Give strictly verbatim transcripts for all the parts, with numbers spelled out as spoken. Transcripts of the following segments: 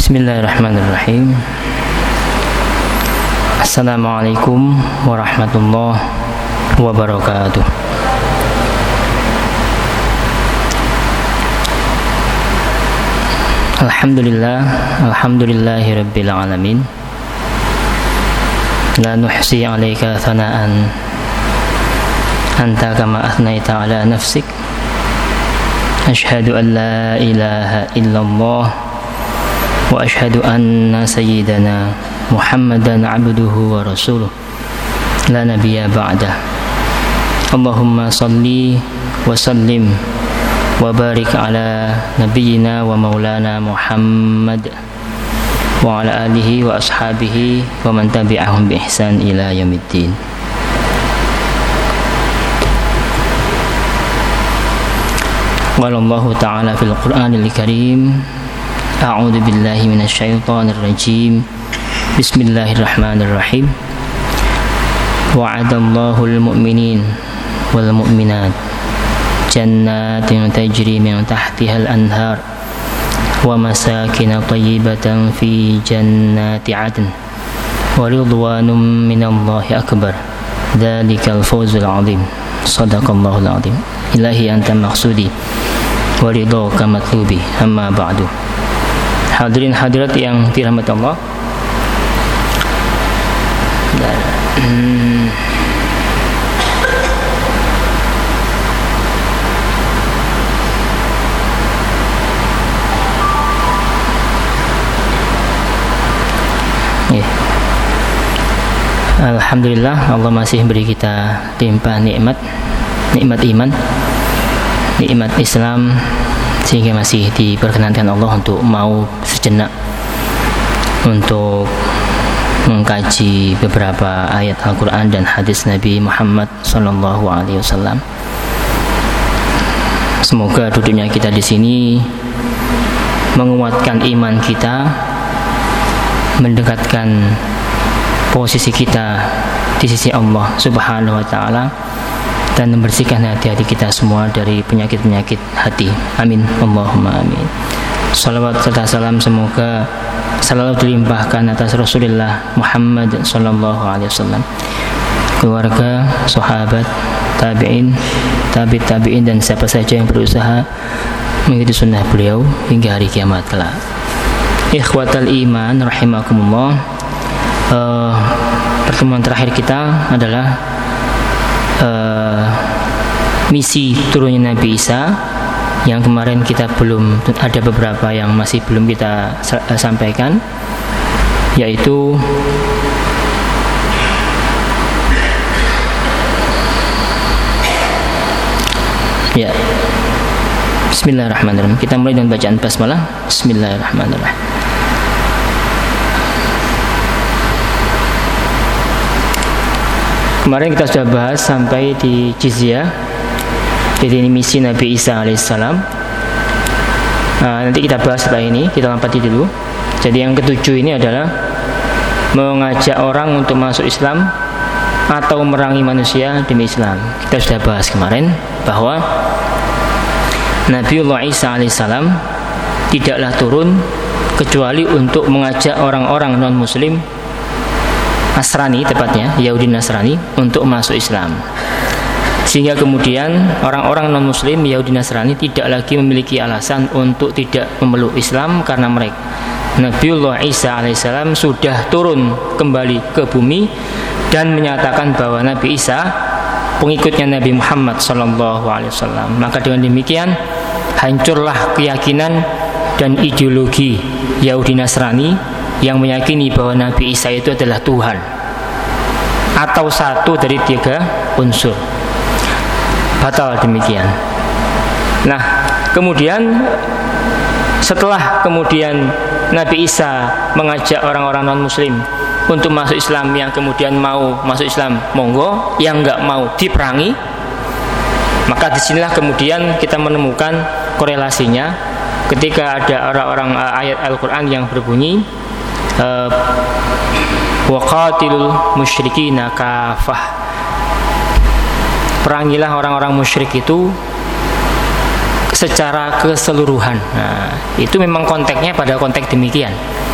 Bismillahirrahmanirrahim. Assalamualaikum warahmatullahi wabarakatuh. Alhamdulillah, alhamdulillahi rabbil alamin. La nuhsi 'alaika thana'an anta kama athnaita 'ala nafsik. Ashhadu an la ilaha illallah wa ashhadu anna sayyidana Muhammadan 'abduhu wa rasuluh la nabiyya ba'dah. Allahumma salli wa sallim wa barik ala nabiyyina wa maulana Muhammad wa ala alihi wa ashabihi wa man tabi'ahum bi ihsan ila yaumiddin. Qala Allah ta'ala fil Qur'anil Karim, a'udzu billahi minasy syaithanir rajim. Bismillahirrahmanirrahim. Wa'adallahu al-mu'minin wal mu'minat jannatin tajri min tahtiha al-anhar wa masakin tayyibatan fi jannati 'adn wa ridwanun minallahi akbar. Dzalikal fawzul 'adzim. Shadaqallahul 'adzim. Ilahi anta maqsudi wa ridhaka matlubi. Amma ba'du. Hadirin hadirat yang dirahmati Allah. Hmm. Yeah. Alhamdulillah, Allah masih beri kita limpah nikmat, nikmat iman, nikmat Islam, sehingga masih diperkenankan Allah untuk mau sejenak untuk mengkaji beberapa ayat Al-Quran dan hadis Nabi Muhammad sallallahu alaihi wasallam. Semoga duduknya kita di sini menguatkan iman kita, mendekatkan posisi kita di sisi Allah Subhanahu wa taala, dan membersihkan hati-hati kita semua dari penyakit-penyakit hati. Amin. Allahumma amin. Salawat serta salam semoga selalu dilimpahkan atas Rasulullah Muhammad sallallahu alaihi wasallam, keluarga, sahabat, tabi'in, tabi' tabi'in, dan siapa saja yang berusaha mengikuti sunnah beliau hingga hari kiamat kelak. Ikhwatal iman rahimakumullah. Uh, pertemuan terakhir kita adalah uh, misi turunnya Nabi Isa, yang kemarin kita belum, ada beberapa yang masih belum kita uh, sampaikan, yaitu ya Bismillahirrahmanirrahim. Kita mulai dengan bacaan basmalah. Bismillahirrahmanirrahim. Kemarin kita sudah bahas sampai di jizyah, jadi ini misi Nabi Isa alaihissalam. Nah, nanti kita bahas setelah ini, kita lompati dulu. Jadi yang ketujuh ini adalah mengajak orang untuk masuk Islam atau merangi manusia demi Islam. Kita sudah bahas kemarin bahwa Nabiullah Isa alaihissalam tidaklah turun kecuali untuk mengajak orang-orang non-muslim, Nasrani tepatnya, Yahudi Nasrani, untuk masuk Islam. Sehingga kemudian orang-orang non-muslim, Yahudi Nasrani, tidak lagi memiliki alasan untuk tidak memeluk Islam, karena mereka Nabiullah Isa alaihissalam sudah turun kembali ke bumi dan menyatakan bahwa Nabi Isa pengikutnya Nabi Muhammad sallallahu alaihi wasallam. Maka dengan demikian hancurlah keyakinan dan ideologi Yahudi Nasrani yang meyakini bahwa Nabi Isa itu adalah Tuhan atau satu dari tiga unsur. Batal demikian. Nah, kemudian setelah kemudian Nabi Isa mengajak orang-orang non-muslim untuk masuk Islam, yang kemudian mau masuk Islam monggo, yang enggak mau diperangi, maka disinilah kemudian kita menemukan korelasinya ketika ada orang-orang uh, ayat Al-Quran yang berbunyi uh, waqatilul musyrikina kafah, perangilah orang-orang musyrik itu secara keseluruhan. Nah, itu memang konteksnya pada konteks demikian.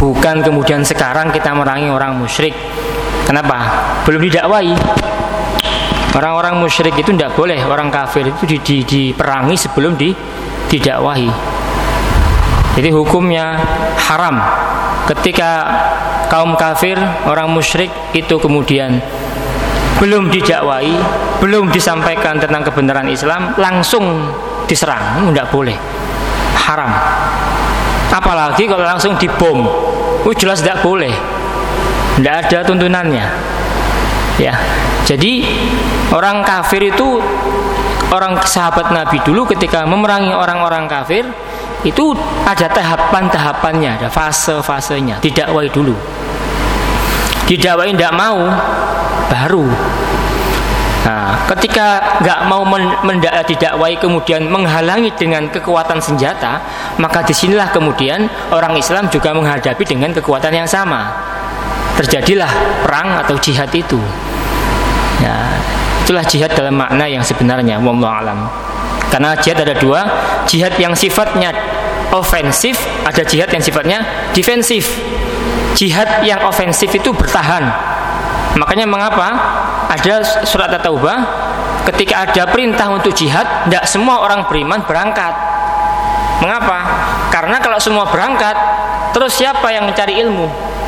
Bukan kemudian sekarang kita merangi orang musyrik. Kenapa? Belum didakwai. Orang-orang musyrik itu tidak boleh, orang kafir itu di, di, diperangi sebelum di, didakwahi. Jadi hukumnya haram ketika kaum kafir, orang musyrik itu kemudian belum didakwai, belum disampaikan tentang kebenaran Islam, langsung diserang. Tidak boleh, haram. Apalagi kalau langsung dibom, oh jelas tidak boleh, tidak ada tuntunannya. Ya, jadi orang kafir itu, orang sahabat Nabi dulu ketika memerangi orang-orang kafir itu ada tahapan-tahapannya, ada fase-fasenya. Didakwai dulu, didakwai tidak mau, baru. Nah, ketika nggak mau mendak didakwai kemudian menghalangi dengan kekuatan senjata, maka disinilah kemudian orang Islam juga menghadapi dengan kekuatan yang sama. Terjadilah perang atau jihad itu. Ya, itulah jihad dalam makna yang sebenarnya. Wallahu a'lam. Karena jihad ada dua, jihad yang sifatnya ofensif, ada jihad yang sifatnya defensif. Jihad yang ofensif itu bertahan. Makanya mengapa ada surat At-Taubah ketika ada perintah untuk jihad, tidak semua orang beriman berangkat. Mengapa? Karena kalau semua berangkat, terus siapa yang mencari ilmu?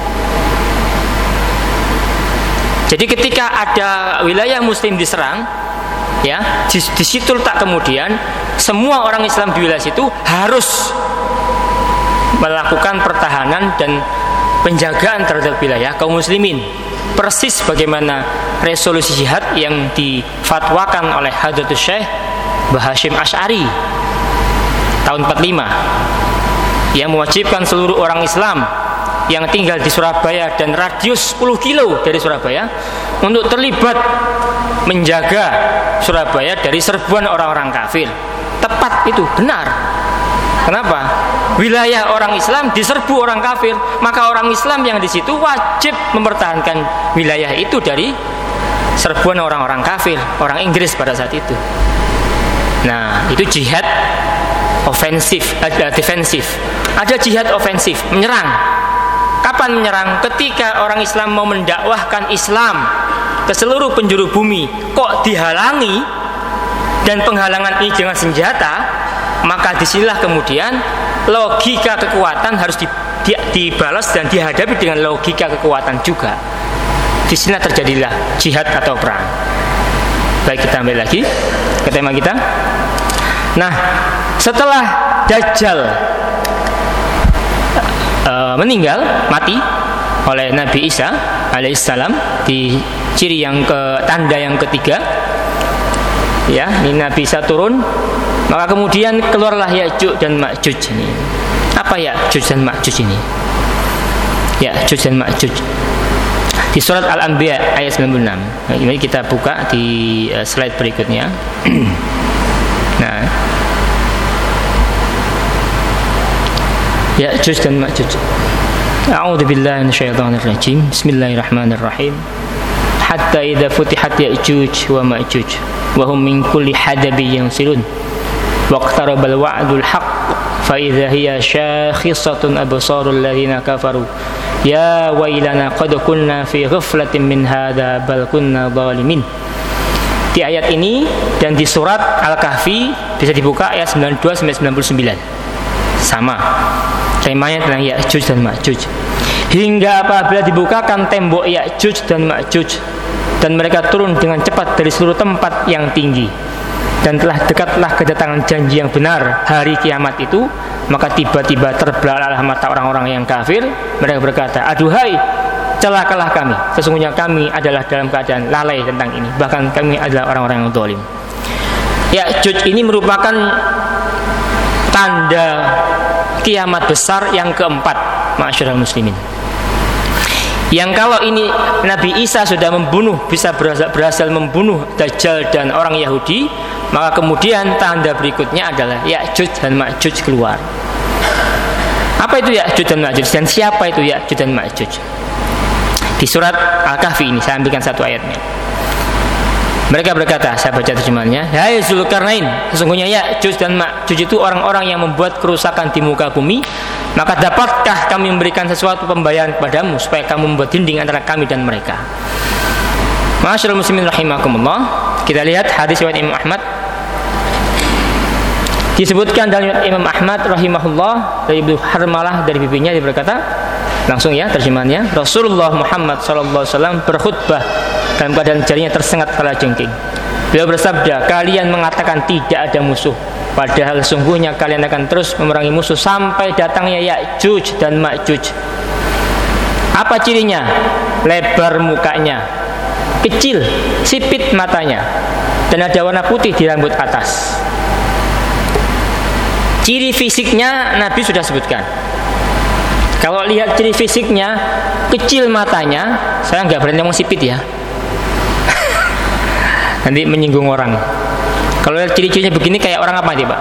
Jadi ketika ada wilayah muslim diserang, ya, di, di situ letak kemudian semua orang Islam di wilayah situ harus melakukan pertahanan dan penjagaan terhadap wilayah kaum muslimin. Persis bagaimana resolusi jihad yang difatwakan oleh Hadratus Syekh Mbah Hasyim Asy'ari tahun empat puluh lima, yang mewajibkan seluruh orang Islam yang tinggal di Surabaya dan radius sepuluh kilo dari Surabaya untuk terlibat menjaga Surabaya dari serbuan orang-orang kafir. Tepat itu, benar. Kenapa? Wilayah orang Islam diserbu orang kafir, maka orang Islam yang di situ wajib mempertahankan wilayah itu dari serbuan orang-orang kafir, orang Inggris pada saat itu. Nah, itu jihad ofensif, ada defensif. Ada jihad ofensif, menyerang. Kapan menyerang? Ketika orang Islam mau mendakwahkan Islam ke seluruh penjuru bumi, kok dihalangi dan penghalangan ini dengan senjata, maka disinilah kemudian logika kekuatan harus di, di, dibalas dan dihadapi dengan logika kekuatan juga. Di sini terjadilah jihad atau perang. Baik, kita ambil lagi ke tema kita. Nah, setelah Dajjal uh, meninggal, mati oleh Nabi Isa alaihissalam di ciri yang ke tanda yang ketiga, ya, ini Nabi Isa turun, maka kemudian keluarlah Ya'juj dan Ma'juj ini. Apa Ya'juj dan Ma'juj ini? Ya'juj dan Ma'juj di surat Al-Anbiya ayat sembilan puluh enam. Nah, ini kita buka di uh, slide berikutnya. Nah, Ya'juj dan Ma'juj. A'udzu billahi minasyaitonir rajim. Bismillahirrahmanirrahim. Hatta idza futihat Ya'juj wa Ma'juj wa hum min kulli hadabin yansilun. Waqtarabal wa'dul haqq fa idza hiya shakhisatun absarul ladzina kafaru. Ya wailana qad kunna fi ghaflatin min hadza bal kunna zalimin. Di ayat ini dan di surat Al-Kahfi bisa dibuka ayat sembilan puluh dua sampai sembilan puluh sembilan. Sama. Temanya tentang Ya'juj dan Ma'juj. Hingga apabila dibukakan tembok Ya'juj dan Ma'juj dan mereka turun dengan cepat dari seluruh tempat yang tinggi, dan telah dekatlah kedatangan janji yang benar, hari kiamat itu, maka tiba-tiba terbelalalah mata orang-orang yang kafir. Mereka berkata, aduhai, celakalah kami, sesungguhnya kami adalah dalam keadaan lalai tentang ini, bahkan kami adalah orang-orang yang zalim. Ya'juj ini merupakan tanda kiamat besar yang keempat, ma'asyiral muslimin. Yang kalau ini Nabi Isa sudah membunuh, bisa berhasil, berhasil membunuh Dajjal dan orang Yahudi, maka kemudian tanda berikutnya adalah Ya'juj dan Ma'juj keluar. Apa itu Ya'juj dan Ma'juj dan siapa itu Ya'juj dan Ma'juj? Di surat Al-Kahfi ini saya ambilkan satu ayatnya. Mereka berkata, saya baca terjemahannya, hai Zulkarnain, sesungguhnya Ya'juj dan Ma'juj itu orang-orang yang membuat kerusakan di muka bumi, maka dapatkah kami memberikan sesuatu pembayaran kepadamu supaya kamu membuat dinding antara kami dan mereka. Ma'asyiral muslimin rahimakumullah. Kita lihat hadis riwayat Imam Ahmad. Disebutkan dalam riwayat Imam Ahmad rahimahullah dari Ibu Harmalah, dari bibinya, dia berkata, langsung ya terjemahannya, Rasulullah Muhammad sallallahu alaihi wasallam berkhutbah dalam keadaan jarinya tersengat kalajengking. Beliau bersabda, kalian mengatakan tidak ada musuh, padahal sungguhnya kalian akan terus memerangi musuh sampai datangnya Ya'juj dan Ma'juj. Apa cirinya? Lebar mukanya, kecil, sipit matanya, dan ada warna putih di rambut atas. Ciri fisiknya Nabi sudah sebutkan. Kalau lihat ciri fisiknya, kecil matanya, saya nggak berani ngomong sipit ya, nanti menyinggung orang. Kalau lihat ciri-cirinya begini, kayak orang apa nih Pak?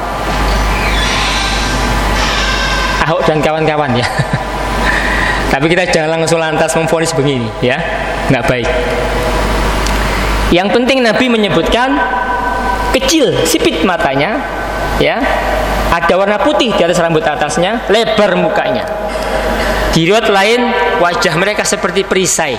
Ahok dan kawan-kawan ya. Tapi kita jangan langsung lantas memvonis begini ya, nggak baik. Yang penting Nabi menyebutkan kecil, sipit matanya, ya, ada warna putih di atas rambut atasnya, lebar mukanya. Di riwayat lain, wajah mereka seperti perisai,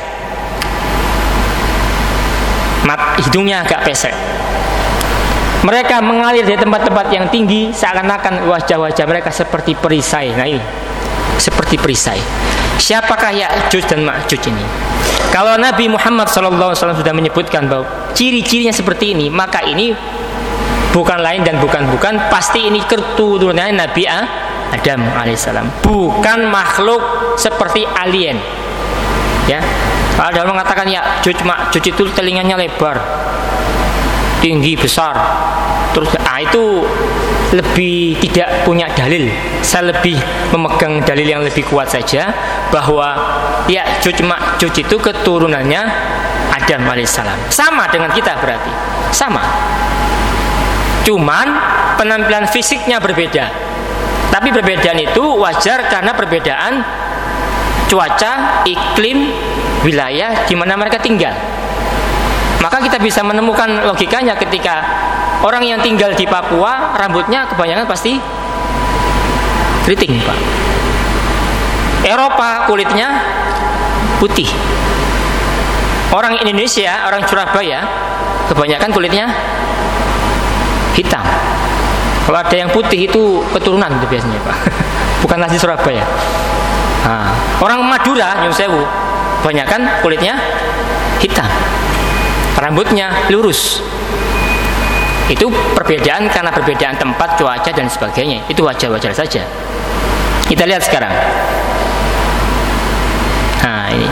mat hidungnya agak pesek. Mereka mengalir dari tempat-tempat yang tinggi, seakan-akan wajah-wajah mereka seperti perisai. Nah ini, seperti perisai. Siapakah Ya'juj dan Ma'juj ini? Kalau Nabi Muhammad shallallahu alaihi wasallam sudah menyebutkan bahwa ciri-cirinya seperti ini, maka ini bukan lain dan bukan-bukan, pasti ini keturunannya Nabi Adam alaihissalam, bukan makhluk seperti alien. Ya, kalau ada orang mengatakan Ya'juj Ma'juj itu telinganya lebar, tinggi, besar, terus ah itu lebih tidak punya dalil. Saya lebih memegang dalil yang lebih kuat saja, bahwa Ya'juj Ma'juj itu keturunannya Adam alaihissalam. Sama dengan kita berarti, sama. Cuman penampilan fisiknya berbeda. Tapi perbedaan itu wajar karena perbedaan cuaca, iklim, wilayah di mana mereka tinggal. Maka kita bisa menemukan logikanya ketika orang yang tinggal di Papua rambutnya kebanyakan pasti keriting, Pak. Eropa kulitnya putih. Orang Indonesia, orang Surabaya kebanyakan kulitnya hitam. Kalau ada yang putih itu keturunan itu biasanya, Pak. Bukan asli Surabaya. Nah, orang Madura, Nyun Sewu, kebanyakan kulitnya hitam, rambutnya lurus. Itu perbedaan karena perbedaan tempat, cuaca dan sebagainya. Itu wajar-wajar saja. Kita lihat sekarang. Nah ini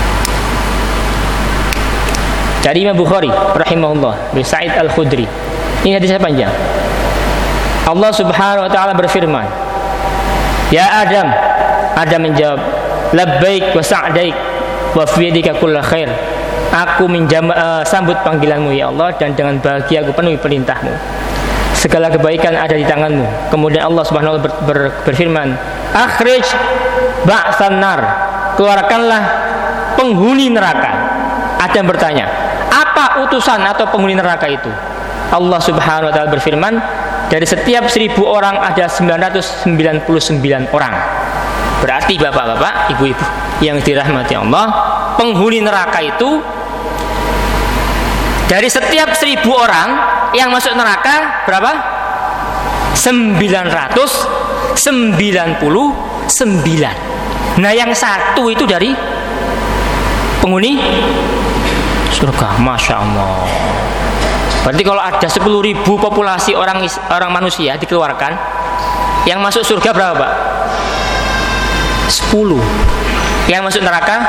dari Imam Bukhari rahimahullah, dari Sa'id Al-Khudri. Ini hadisnya panjang. Allah subhanahu wa ta'ala berfirman, ya Adam. Adam menjawab, labbaik wa sa'daik wa fiyadika kulla khair. Aku menjam, uh, sambut panggilanmu ya Allah, dan dengan bahagia aku penuhi perintahmu. Segala kebaikan ada di tanganmu. Kemudian Allah subhanahu wa ta'ala ber, ber, berfirman, akhrij ba'san nar. Keluarkanlah penghuni neraka. Adam bertanya, apa utusan atau penghuni neraka itu? Allah subhanahu wa ta'ala berfirman, dari setiap seribu orang ada sembilan ratus sembilan puluh sembilan orang. Berarti bapak-bapak, ibu-ibu yang dirahmati Allah, penghuni neraka itu dari setiap seribu orang yang masuk neraka berapa? sembilan ratus sembilan puluh sembilan. Nah yang satu itu dari penghuni surga. Masya Allah. Berarti kalau ada sepuluh ribu populasi orang orang manusia dikeluarkan, yang masuk surga berapa, Pak? sepuluh. Yang masuk neraka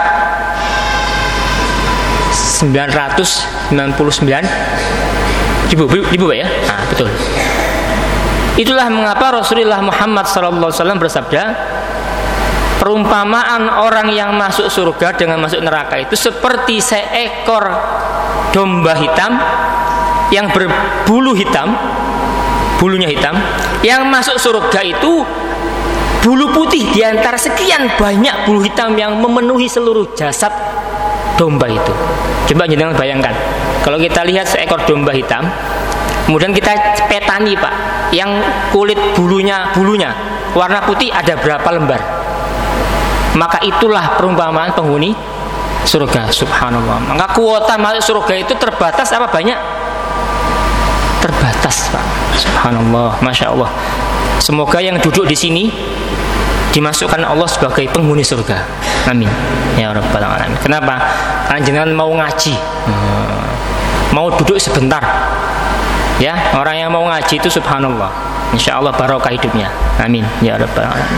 sembilan ratus sembilan puluh sembilan ribu, ribu Pak ya? Nah, betul. Itulah mengapa Rasulullah Muhammad sallallahu alaihi wasallam bersabda, perumpamaan orang yang masuk surga dengan masuk neraka itu seperti seekor domba hitam yang berbulu hitam, bulunya hitam, yang masuk surga itu bulu putih di antara sekian banyak bulu hitam yang memenuhi seluruh jasad domba itu. Coba jangan bayangkan, Kalau kita lihat seekor domba hitam, kemudian kita petani Pak, yang kulit bulunya bulunya warna putih ada berapa lembar? Maka itulah perumpamaan penghuni surga. Subhanallah. Maka kuota masuk surga itu terbatas apa banyak? Terbatas Pak. Subhanallah, masya Allah. Semoga yang duduk di sini dimasukkan Allah sebagai penghuni surga. Amin. Ya Rabbal Alamin. Kenapa? Karena jangan mau ngaji, hmm. mau duduk sebentar. Ya, orang yang mau ngaji itu subhanallah, insya Allah barokah hidupnya. Amin. Ya Rabbal Alamin.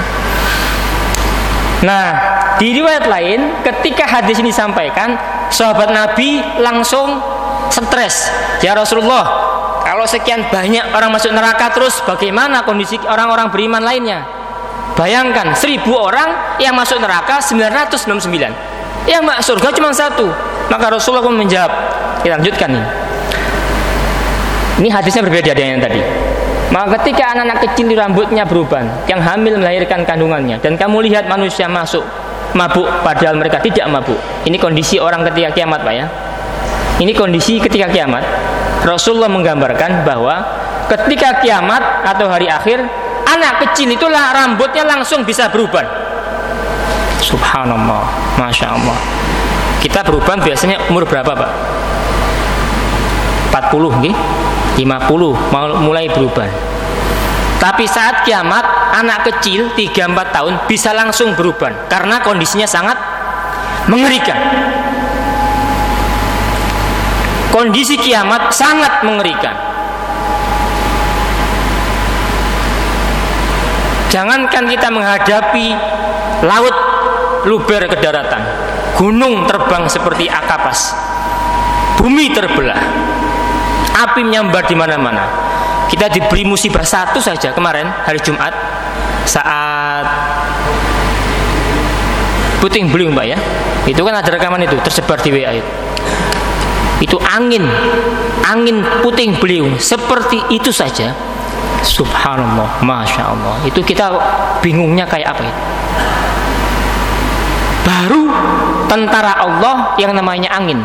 Nah, di riwayat lain, ketika hadis ini disampaikan, sahabat Nabi langsung stres. Ya Rasulullah, kalau sekian banyak orang masuk neraka, terus bagaimana kondisi orang-orang beriman lainnya? Bayangkan seribu orang yang masuk neraka sembilan ratus sembilan puluh sembilan, yang masuk surga cuma satu. Maka Rasulullah pun menjawab. Kita lanjutkan ini. Ini hadisnya berbeda dengan yang tadi. Maka ketika anak-anak kecil di rambutnya beruban, yang hamil melahirkan kandungannya, dan kamu lihat manusia masuk mabuk padahal mereka tidak mabuk. Ini kondisi orang ketika kiamat Pak ya. Ini kondisi ketika kiamat. Rasulullah menggambarkan bahwa ketika kiamat atau hari akhir, anak kecil itulah rambutnya langsung bisa beruban. Subhanallah, masya Allah. Kita beruban biasanya umur berapa Pak? empat puluh nih, lima puluh mulai beruban. Tapi saat kiamat, anak kecil tiga sampai empat tahun bisa langsung beruban karena kondisinya sangat mengerikan. Kondisi kiamat sangat mengerikan. Jangankan kita menghadapi laut luber ke daratan, gunung terbang seperti akapas, bumi terbelah, api menyambar di mana-mana. Kita diberi musibah satu saja kemarin hari Jumat saat puting beliung Mbak ya. Itu kan ada rekaman itu tersebar di W A itu. Itu angin, angin puting beliung seperti itu saja. Subhanallah, masya Allah. Itu kita bingungnya kayak apa itu? Baru tentara Allah yang namanya angin.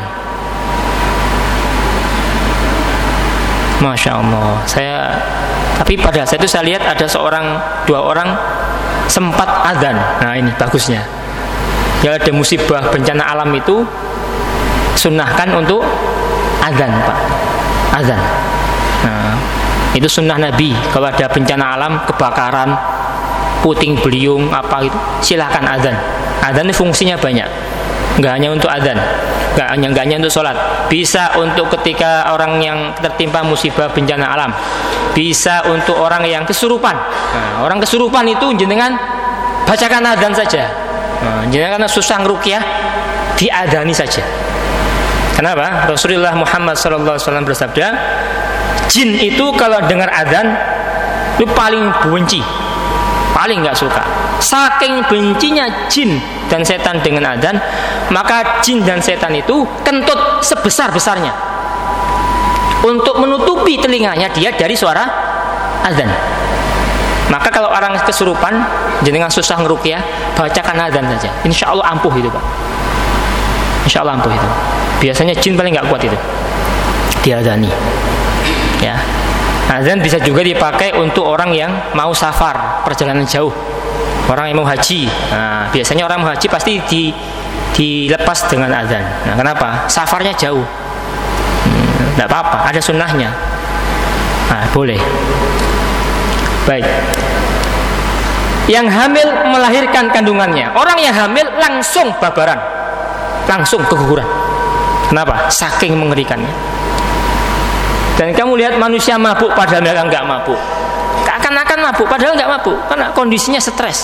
Masya Allah. Saya, tapi pada saat itu saya lihat ada seorang, dua orang sempat adzan. Nah ini bagusnya. Ya ada musibah bencana alam itu sunnahkan untuk adzan Pak. Adzan. Nah, itu sunnah Nabi. Kalau ada bencana alam, kebakaran, puting beliung apa itu, silahkan adzan. Adzan ini fungsinya banyak. Enggak hanya untuk adzan, enggak hanya enggak hanya untuk sholat. Bisa untuk ketika orang yang tertimpa musibah bencana alam. Bisa untuk orang yang kesurupan. Nah, orang kesurupan itu jenengan bacakan adzan saja. Nah, jenengan susah ngeruqyah, diadzani saja. Kenapa? Rasulullah Muhammad shallallahu alaihi wasallam bersabda, jin itu kalau dengar adzan itu paling benci, paling nggak suka. Saking bencinya jin dan setan dengan adzan, maka jin dan setan itu kentut sebesar-besarnya untuk menutupi telinganya dia dari suara adzan. Maka kalau orang kesurupan, jenengan susah ngeruqyah, bacakan adzan saja. Insya Allah ampuh itu Pak. Insya Allah ampuh itu. Biasanya jin paling nggak kuat itu, diadzani. Ya, adzan bisa juga dipakai untuk orang yang mau safar, perjalanan jauh, orang yang mau haji. Nah, biasanya orang mau haji pasti di, dilepas dengan adzan. Nah, kenapa? Safarnya jauh. Tidak hmm, apa-apa, ada sunnahnya. Nah, boleh. Baik. Yang hamil melahirkan kandungannya. Orang yang hamil langsung babaran, langsung keguguran. Kenapa? Saking mengerikannya. Dan kamu lihat manusia mabuk padahal mereka enggak mabuk. Akan-akan mabuk padahal enggak mabuk karena kondisinya stres.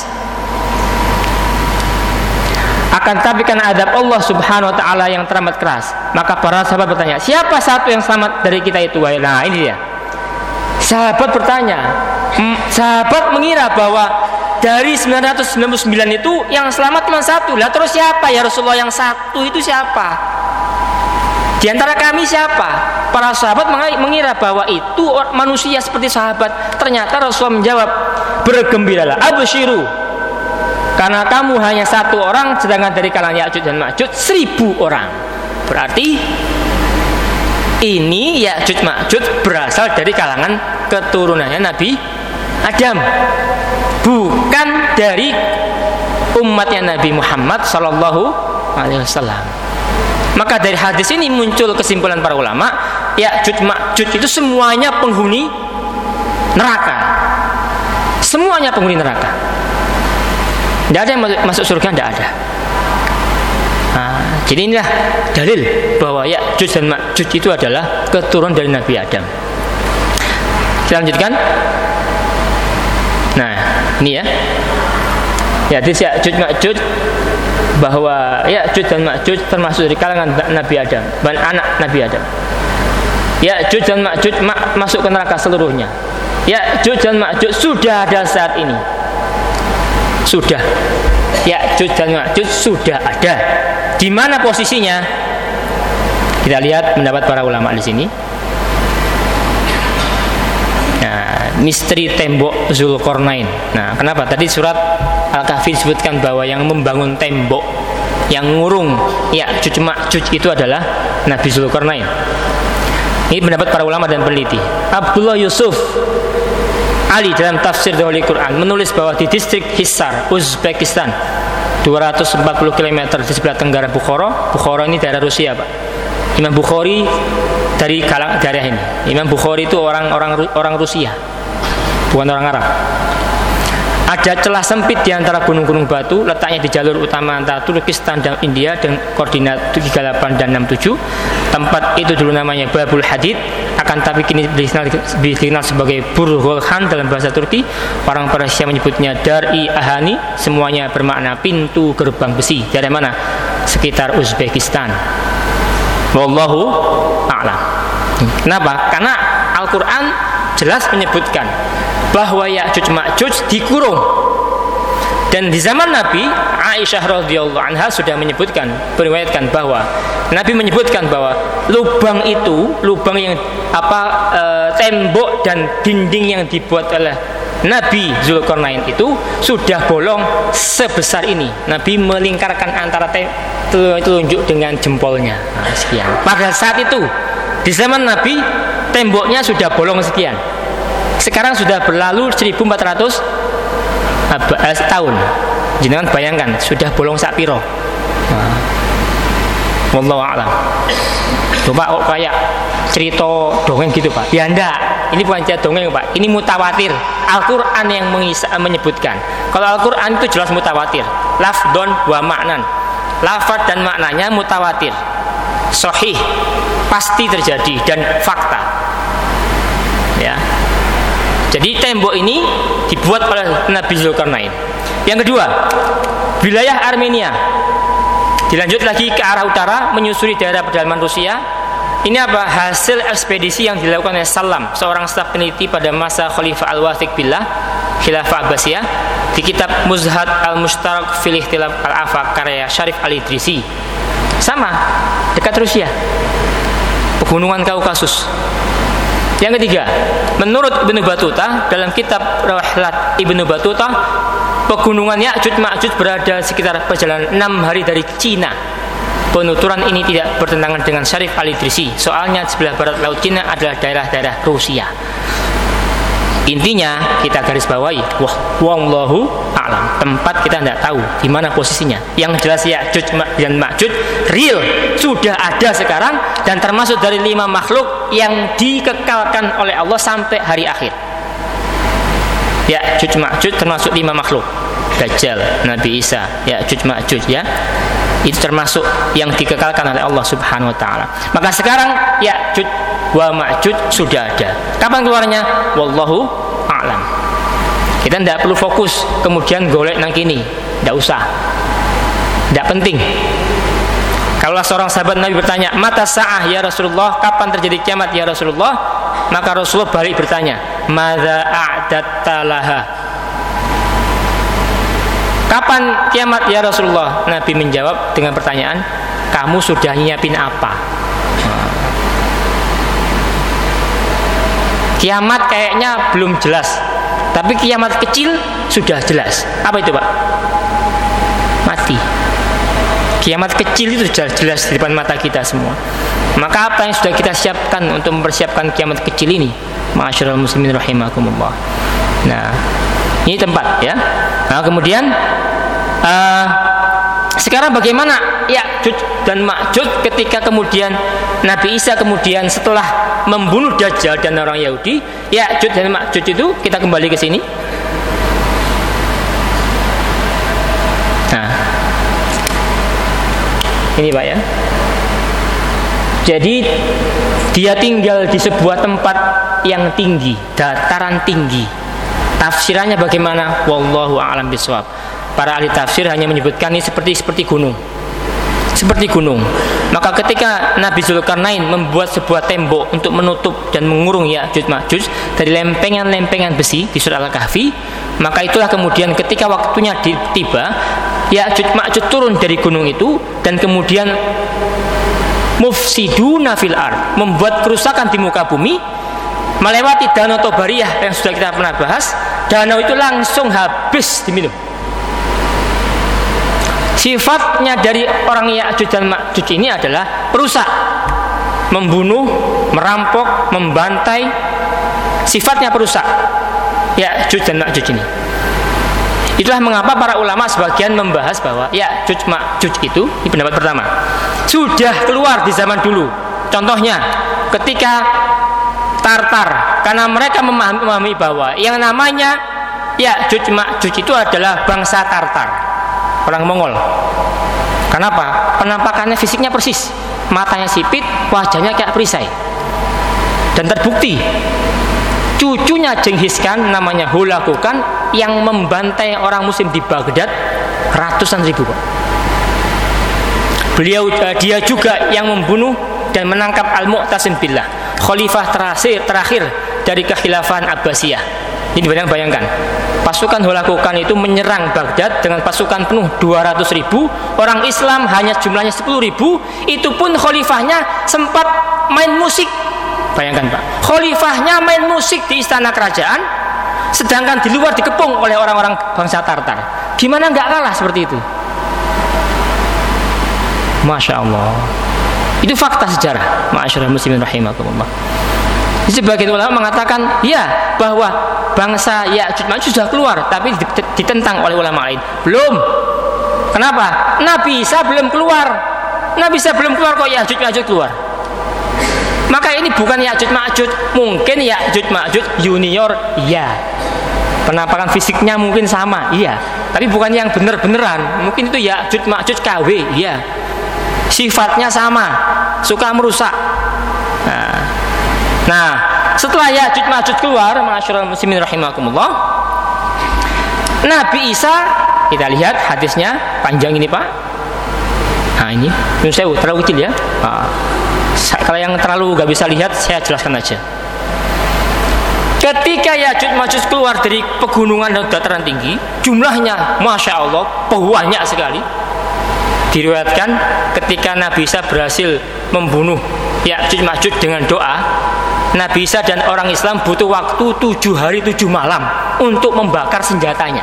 Akan tapi karena adab Allah Subhanahu wa taala yang teramat keras, maka para sahabat bertanya, siapa satu yang selamat dari kita itu? Nah, ini dia. Sahabat bertanya, sahabat mengira bahwa dari sembilan ratus sembilan puluh sembilan itu yang selamat cuma satu. Lah terus siapa ya Rasulullah, yang satu itu siapa? Di antara kami siapa? Para sahabat mengira bahwa itu manusia seperti sahabat. Ternyata Rasulullah menjawab, bergembiralah, absyiru, karena kamu hanya satu orang, sedangkan dari kalangan Ya'juj dan Ma'juj seribu orang. Berarti Ini Ya'juj Ma'juj berasal dari kalangan keturunannya Nabi Adam, bukan dari umatnya Nabi Muhammad Sallallahu Alaihi Wasallam. Maka dari hadis ini muncul kesimpulan para ulama, Ya'juj Ma'juj itu semuanya penghuni neraka, semuanya penghuni neraka. Tidak ada yang masuk surga, tidak ada. Nah, jadi inilah dalil bahwa Ya'juj dan Ma'juj itu adalah keturunan dari Nabi Adam. Kita lanjutkan. Nah, ini ya. Ya, hadis Ya'juj Ma'juj bahwa Ya'juj dan Ma'juj termasuk dari kalangan Nabi Adam, dan anak Nabi Adam. Ya'juj dan Ma'juj ma- masuk ke neraka seluruhnya. Ya'juj dan Ma'juj sudah ada saat ini. Sudah. Ya'juj dan Ma'juj sudah ada. Di mana posisinya? Kita lihat pendapat para ulama di sini. Nah, misteri tembok Zulkarnain. Nah, kenapa? Tadi surat Al-Kahfi disebutkan bahwa yang membangun tembok, yang ngurung Ya'juj Ma'juj itu adalah Nabi Zulkarnain. Ini pendapat para ulama dan peneliti. Abdullah Yusuf Ali dalam tafsir Dhawli Quran menulis bahwa di distrik Hisar, Uzbekistan, dua ratus empat puluh kilometer di sebelah tenggara Bukhara. Bukhara ini daerah Rusia, Pak. Imam Bukhari dari kalang daerah ini. Imam Bukhari itu orang-orang orang Rusia, bukan orang Arab. Ada celah sempit di antara gunung-gunung batu, letaknya di jalur utama antara Turkistan dan India dengan koordinat tiga puluh delapan dan enam puluh tujuh. Tempat itu dulu namanya Babul Hadid, akan tapi kini dikenal, dikenal sebagai Burghul Khan dalam bahasa Turki. Orang Persia menyebutnya Dar-i Ahani, semuanya bermakna pintu gerbang besi. Dari mana? Sekitar Uzbekistan. Wallahu a'lam. Kenapa? Karena Al-Quran jelas menyebutkan bahwa Ya'juj Ma'juj dikurung. Dan di zaman Nabi, Aisyah radhiyallahu anha sudah menyebutkan, meriwayatkan bahwa Nabi menyebutkan bahwa lubang itu, lubang yang apa e, tembok dan dinding yang dibuat oleh Nabi Zulkarnain itu sudah bolong sebesar ini. Nabi melingkarkan antara te, telunjuk dengan jempolnya. Nah, sekian. Pada saat itu di zaman Nabi temboknya sudah bolong sekian. Sekarang sudah berlalu seribu empat ratus tahun. Jangan bayangkan sudah bolong sak piro. Nah. Wallahu a'lam. Coba kok kayak cerita dongeng gitu, Pak. Ya enggak, ini bukan cerita dongeng, Pak. Ini mutawatir. Al-Qur'an yang menyebutkan. Kalau Al-Qur'an itu jelas mutawatir. Lafdon wa ma'nan. Lafaz dan maknanya mutawatir. Sahih, pasti terjadi dan fakta. Ya. Jadi tembok ini dibuat oleh Nabi Zulkarnain. Yang kedua, wilayah Armenia. Dilanjut lagi ke arah utara, menyusuri daerah pedalaman Rusia. Ini apa? Hasil ekspedisi yang dilakukan oleh Salam, seorang staf peneliti pada masa Khalifah Al-Wathiq Billah, Khilafah Abbasiyah, di kitab Muzhad Al-Mushtarak fil Ikhtilaf Al-Afaq karya Syarif Al-Idrisi. Sama, dekat Rusia, pegunungan Kaukasus. Yang ketiga, menurut Ibnu Battuta dalam kitab Rihlat Ibnu Battuta, pegunungan Ya'juj Ma'juj berada sekitar perjalanan enam hari dari Cina. Penuturan ini tidak bertentangan dengan Syarif Al-Idrisi, soalnya sebelah barat laut Cina adalah daerah-daerah Rusia. Intinya kita garis bawahi, wah, wallahu a'lam. Tempat kita tidak tahu di mana posisinya. Yang jelas Ya'juj dan Ma'juj real, sudah ada sekarang dan termasuk dari lima makhluk yang dikekalkan oleh Allah sampai hari akhir. Ya'juj Ma'juj termasuk lima makhluk. Dajjal, Nabi Isa, Ya'juj Ma'juj ya. Itu termasuk yang dikekalkan oleh Allah Subhanahu wa taala. Maka sekarang Ya'juj wa Ma'juj sudah ada. Kapan keluarnya? Wallahu a'lam. Kita tidak perlu fokus kemudian golek nang kini, tidak usah. Tidak penting. Kalau seorang sahabat Nabi bertanya, "Mata sa'ah ya Rasulullah?" Kapan terjadi kiamat ya Rasulullah? Maka Rasulullah balik bertanya, "Madza a'datta laha?" Kapan kiamat ya Rasulullah? Nabi menjawab dengan pertanyaan, "Kamu sudah nyiapin apa?" Kiamat kayaknya belum jelas, tapi kiamat kecil sudah jelas. Apa itu, Pak? Mati. Kiamat kecil itu jelas di depan mata kita semua. Maka apa yang sudah kita siapkan untuk mempersiapkan kiamat kecil ini? Ma'asyiral muslimin rahimakumullah. Nah, ini tempat ya. Nah, kemudian uh, sekarang bagaimana Ya'juj dan Ma'juj ketika kemudian Nabi Isa kemudian setelah membunuh Dajjal dan orang Yahudi, Ya'juj dan Ma'juj itu kita kembali ke sini. Nah, ini Pak ya. Jadi dia tinggal di sebuah tempat yang tinggi, dataran tinggi. Tafsirannya bagaimana? Wallahu a'lam bishawab. Para ahli tafsir hanya menyebutkan ini seperti seperti gunung. Seperti gunung. Maka ketika Nabi Zulkarnain membuat sebuah tembok untuk menutup dan mengurung Ya'juj Ma'juj dari lempengan-lempengan besi di surah Al-Kahfi, maka itulah kemudian ketika waktunya tiba, Ya'juj Ma'juj turun dari gunung itu dan kemudian mufsiduna fil ard, membuat kerusakan di muka bumi, melewati danau Tobariyah yang sudah kita pernah bahas. Danau itu langsung habis diminum. Sifatnya dari orang Ya'juj dan Ma'juj ini adalah perusak, membunuh, merampok, membantai. Sifatnya perusak Ya'juj dan Ma'juj ini. Itulah mengapa para ulama sebagian membahas bahwa Ya'juj Ma'juj itu, ini pendapat pertama, sudah keluar di zaman dulu. Contohnya ketika Tartar, karena mereka memahami bahwa yang namanya Ya'juj Ma'juj itu adalah bangsa Tartar, orang Mongol. Kenapa? Penampakannya fisiknya persis, matanya sipit, wajahnya kayak perisai. Dan terbukti cucunya Genghis Khan namanya Hulagu Khan yang membantai orang muslim di Baghdad ratusan ribu. Beliau dia juga yang membunuh dan menangkap Al-Mu'tasim Billah, khalifah terakhir terakhir dari kekhilafan Abbasiyah. Ini bayangkan, pasukan Hulagu Khan itu menyerang Baghdad dengan pasukan penuh dua ratus ribu, orang Islam hanya jumlahnya sepuluh ribu. Itu pun khalifahnya sempat main musik. Bayangkan Pak, khalifahnya main musik di istana kerajaan, sedangkan di luar dikepung oleh orang-orang bangsa Tartar. Gimana nggak kalah seperti itu? Masya Allah. Itu fakta sejarah. Ma'asyiral muslimin rahimakumullah. Sebagian ulama mengatakan ya bahwa bangsa Ya'juj Ma'juj sudah keluar, tapi ditentang oleh ulama lain. Belum. Kenapa? Nabi Isa belum keluar. Nabi Isa belum keluar kok Ya'juj Ma'juj keluar. Maka ini bukan Ya'juj Ma'juj. Mungkin Ya'juj Ma'juj junior, iya. Penampakan fisiknya mungkin sama, iya. Tapi bukan yang bener-beneran. Mungkin itu Ya'juj Ma'juj K W, iya. Sifatnya sama, suka merusak. Nah, nah setelah Ya'juj Ma'juj keluar, ma'asyiral muslimin rahimakumullah, Nabi Isa, kita lihat hadisnya panjang ini Pak. Nah ini, ini saya terlalu kecil ya. Nah, kalau yang terlalu gak bisa lihat, saya jelaskan aja. Ketika Ya'juj Ma'juj keluar dari pegunungan dan dataran tinggi, jumlahnya Masya Allah banyak sekali. Diriwayatkan ketika Nabi Isa berhasil membunuh Ya'juj Ma'juj dengan doa, Nabi Isa dan orang Islam butuh waktu tujuh hari tujuh malam untuk membakar senjatanya.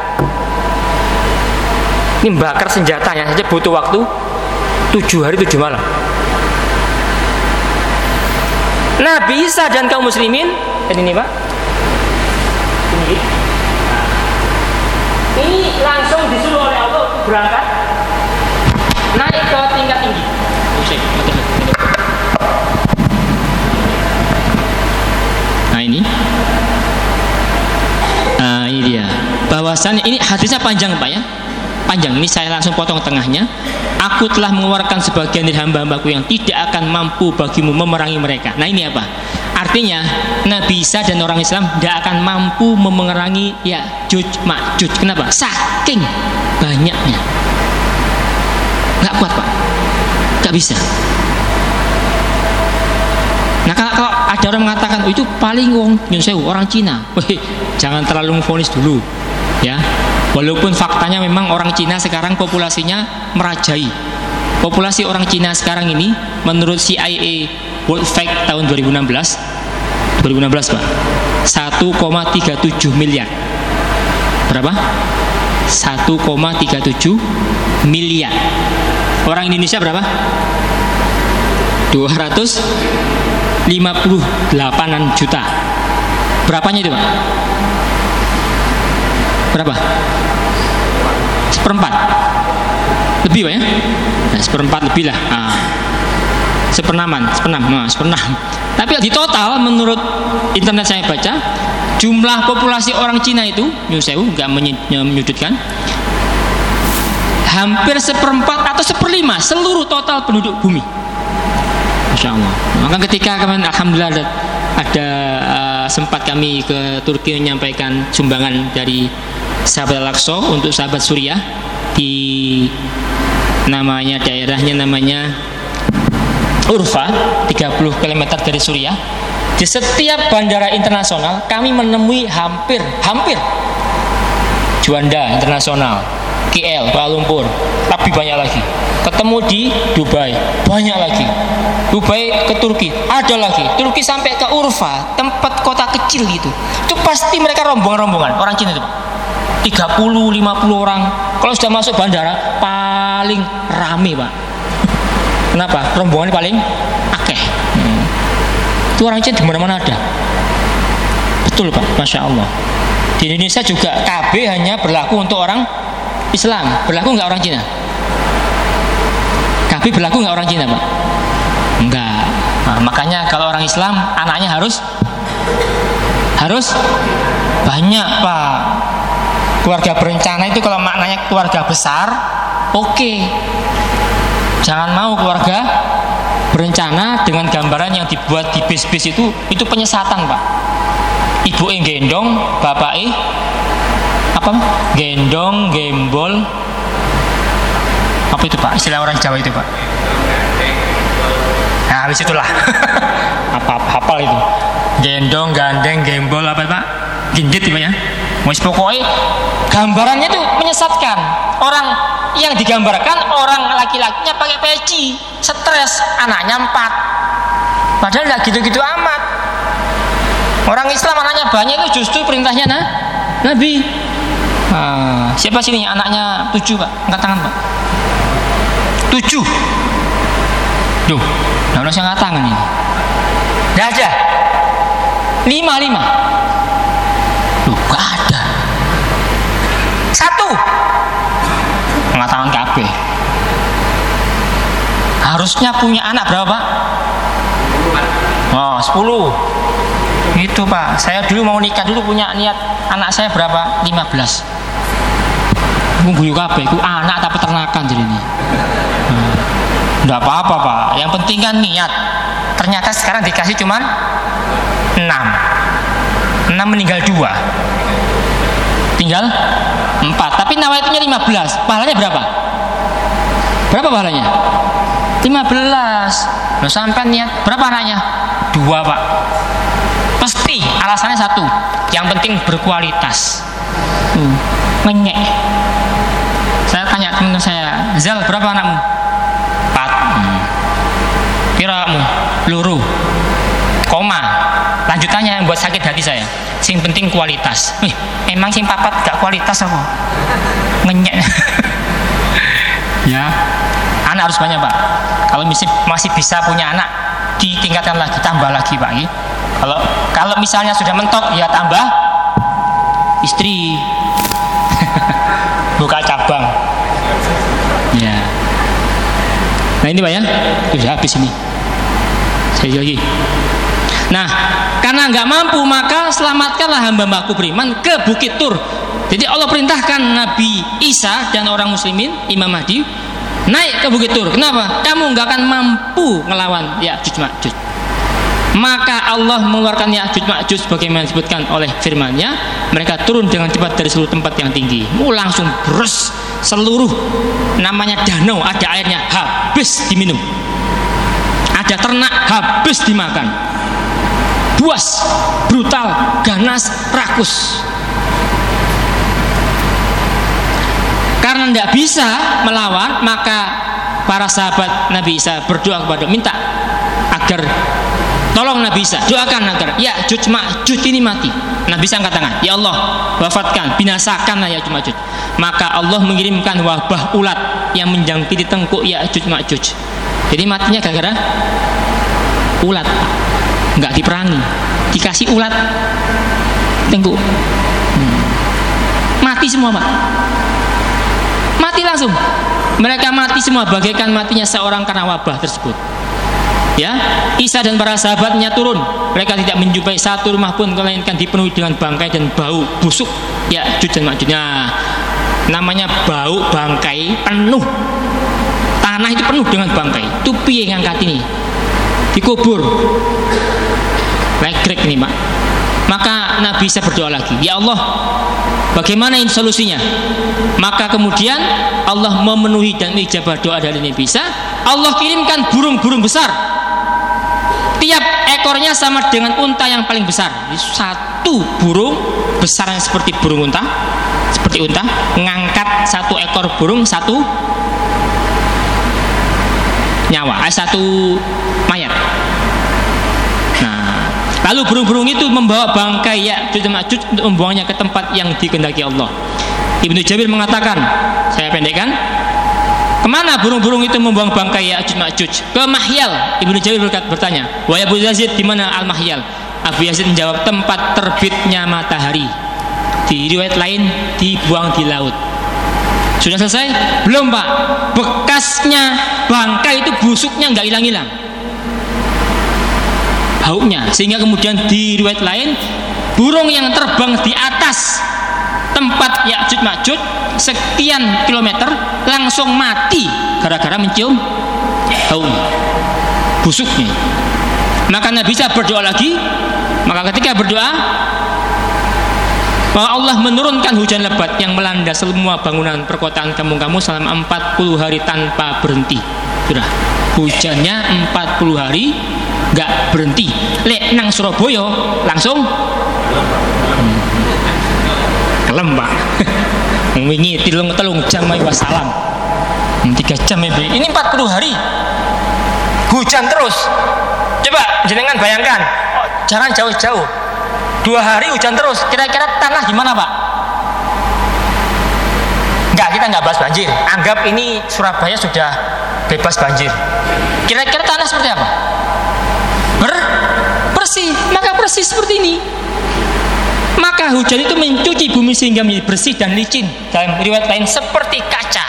Ini membakar senjatanya saja butuh waktu tujuh hari tujuh malam. Nabi Isa dan kaum muslimin, dan ini Pak, ini, ini langsung disuruh oleh Allah untuk berangkat naik ke tingkat tinggi. Nah ini, uh, ini dia. Bahwasannya ini hadisnya panjang Pak ya, panjang. Ini saya langsung potong tengahnya. Aku telah mengeluarkan sebagian dari hamba-hambaku yang tidak akan mampu bagimu memerangi mereka. Nah ini apa? Artinya Nabi Isa dan orang Islam tidak akan mampu memerangi Ya'juj Ma'juj. Kenapa? Saking banyaknya. Nggak kuat Pak, nggak bisa. Nah kalau, kalau ada orang mengatakan oh, itu paling wong Nyusewu orang Cina, weh, jangan terlalu memfonis dulu, ya. Walaupun faktanya memang orang Cina sekarang populasinya merajai. Populasi orang Cina sekarang ini menurut C I A World Fact tahun dua ribu enam belas Pak, satu koma tiga tujuh miliar. Berapa? satu koma tiga tujuh miliar. Orang Indonesia berapa? dua ratus lima puluh delapan juta. Berapanya itu, Pak? Berapa? Seperempat. Lebih, Pak ya? Nah, seperempat lebih lah. Nah, seperenaman, seperenam, nah, seperenam. Tapi di total menurut internet saya baca, jumlah populasi orang Cina itu, nyusewu, nggak menyudutkan, hampir seperempat atau seperlima seluruh total penduduk bumi. Masya Allah. Maka ketika kemarin alhamdulillah ada, ada uh, sempat kami ke Turki menyampaikan sumbangan dari sahabat Al-Aqsa untuk sahabat Suriah di namanya daerahnya namanya Urfa, tiga puluh kilometer dari Suriah. Di setiap bandara internasional kami menemui hampir hampir Juanda internasional, K L, Kuala Lumpur, lebih banyak lagi. Ketemu di Dubai, banyak lagi. Dubai ke Turki, ada lagi. Turki sampai ke Urfa, tempat kota kecil gitu. Itu pasti mereka rombongan-rombongan. Orang Cina itu, Pak. tiga puluh, lima puluh orang. Kalau sudah masuk bandara, paling rame, Pak. Kenapa? Rombongan paling akeh. Hmm. Itu orang Cina di mana-mana ada. Betul, Pak. Masya Allah. Di Indonesia juga K B hanya berlaku untuk orang Islam. Berlaku nggak orang Cina? K B berlaku nggak orang Cina, Pak? Enggak. Nah, makanya kalau orang Islam anaknya harus harus banyak, Pak. Keluarga berencana itu kalau maknanya keluarga besar, oke. Okay. Jangan mau keluarga berencana dengan gambaran yang dibuat di bis-bis itu, itu penyesatan, Pak. Ibu yang gendong, bapak eh apa? Gendong, gembol. Apa itu, Pak? Istilah orang Jawa itu, Pak. Nah, habis itulah. Apa hafal itu? Gendong, gandeng, gembol apa, Pak? Gendit, Pak ya. Wis pokoknya gambarannya itu menyesatkan. Orang yang digambarkan orang laki-lakinya pakai peci, stres, anaknya empat. Padahal nggak gitu-gitu amat. Orang Islam anaknya banyak itu justru perintahnya nah, Nabi. Nah, siapa sini anaknya tujuh, Pak? Angkat tangan, Pak. Tujuh. Duh, nggak usah angkat tangan ini. Nggak ada. Lima lima. Duh, nggak ada. Satu. Angkat tangan K B. Harusnya punya anak berapa, Pak? Oh, sepuluh. Itu, Pak. Saya dulu mau nikah dulu punya niat anak saya berapa? lima belas. Guyu kabeh iku anak tak peternakan jadi ini. Hmm. Enggak apa-apa, Pak. Yang penting kan niat. Ternyata sekarang dikasih cuman enam. enam meninggal dua. Tinggal empat. Tapi nawaitunya lima belas. Pahalanya berapa? Berapa pahalanya? lima belas. Loh, sampai niat berapa anaknya? Dua, Pak. Pasti alasannya satu. Yang penting berkualitas. Hmm. Menyek. Saya tanya teman saya, Zal berapa anakmu? Empat. Hmm. Kiramu? Luru. Koma. Lanjutannya yang buat sakit hati saya. Sing penting kualitas. Wih, emang sing papat gak kualitas apa? Ngenyek. Ya. Anak harus banyak, Pak. Kalau masih masih bisa punya anak, ditingkatkan lagi, tambah lagi, Pak. Kalau kalau misalnya sudah mentok, ya tambah istri. Buka cabang. Ya. Nah ini, Pak ya, sudah habis ini. Saya lagi. Nah, karena nggak mampu maka selamatkanlah hamba-hambaku beriman ke Bukit Tur. Jadi Allah perintahkan Nabi Isa dan orang muslimin, Imam Mahdi, naik ke Bukit Tur. Kenapa? Kamu nggak akan mampu ngelawan Ya'juj Ma'juj. Maka Allah mengeluarkan Ya'juj Ma'juj sebagaimana disebutkan oleh firman-Nya, mereka turun dengan cepat dari seluruh tempat yang tinggi. Mu langsung beres seluruh namanya danau, ada airnya habis diminum. Ada ternak habis dimakan. Buas, brutal, ganas, rakus. Karena tidak bisa melawan, maka para sahabat Nabi Isa berdoa kepada, minta agar tolong Nabi Isa, doakan agar Ya'juj Ma'juj ini mati. Nabi Isa angkat tangan, ya Allah, wafatkan, binasakanlah Ya'juj Ma'juj. Maka Allah mengirimkan wabah ulat yang menjangkiti tengkuk Ya'juj Ma'juj. Jadi matinya gara-gara ulat, nggak diperangi, dikasih ulat tengkuk, hmm. mati semua Pak, mati langsung. Mereka mati semua bagaikan matinya seorang karena wabah tersebut. Ya, Isa dan para sahabatnya turun. Mereka tidak menjumpai satu rumah pun melainkan dipenuhi dengan bangkai dan bau busuk Ya'juj dan Ma'juj. Nah, namanya bau bangkai penuh. Tanah itu penuh dengan bangkai. Itu piye ngangkat ini? Dikubur. Legrek ini, Pak. Maka Nabi Isa berdoa lagi, ya Allah, bagaimana ini solusinya? Maka kemudian Allah memenuhi dan ijabah doa dari Nabi Isa. Allah kirimkan burung-burung besar. Tiap ekornya sama dengan unta yang paling besar. Satu burung besar yang seperti burung unta, seperti unta, ngangkat satu ekor burung, satu nyawa, eh, satu mayat. Nah, lalu burung-burung itu membawa bangkai Ya'juj dan Ma'juj untuk membuangnya ke tempat yang dikehendaki Allah. Ibnu Jabir mengatakan, saya pendekkan, kemana burung-burung itu membuang bangkai Ya'juj Ma'juj? Ke Mahyal. Ibnu Jabir bertanya, wa Abu Yazid, di mana Al-Mahyal? Abu Yazid menjawab, tempat terbitnya matahari. Di riwayat lain dibuang di laut. Sudah selesai? Belum Pak. Bekasnya bangkai itu busuknya nggak hilang-hilang, baunya, sehingga kemudian di riwayat lain burung yang terbang di atas tempat Ya'juj Ma'juj sekian kilometer langsung mati gara-gara mencium baunya, busuknya. Maka Nabi Isa berdoa lagi. Maka ketika berdoa, bahwa Allah menurunkan hujan lebat yang melanda semua bangunan perkotaan kampung-kampung selama empat puluh hari tanpa berhenti. Sudah, hujannya empat puluh hari gak berhenti. Lek nang Surabaya langsung hmm. kelem Pak. Wingi tilung telung jam ae wassalam. tiga jam ini. Ini empat puluh hari hujan terus. Coba jenengan bayangkan, oh, jangan jauh-jauh. Dua hari hujan terus, kira-kira tanah gimana Pak? Enggak, kita nggak bahas banjir. Anggap ini Surabaya sudah bebas banjir. Kira-kira tanah seperti apa? Ber bersih. Maka bersih seperti ini. Maka hujan itu mencuci bumi sehingga menjadi bersih dan licin. Dalam riwayat lain seperti kaca.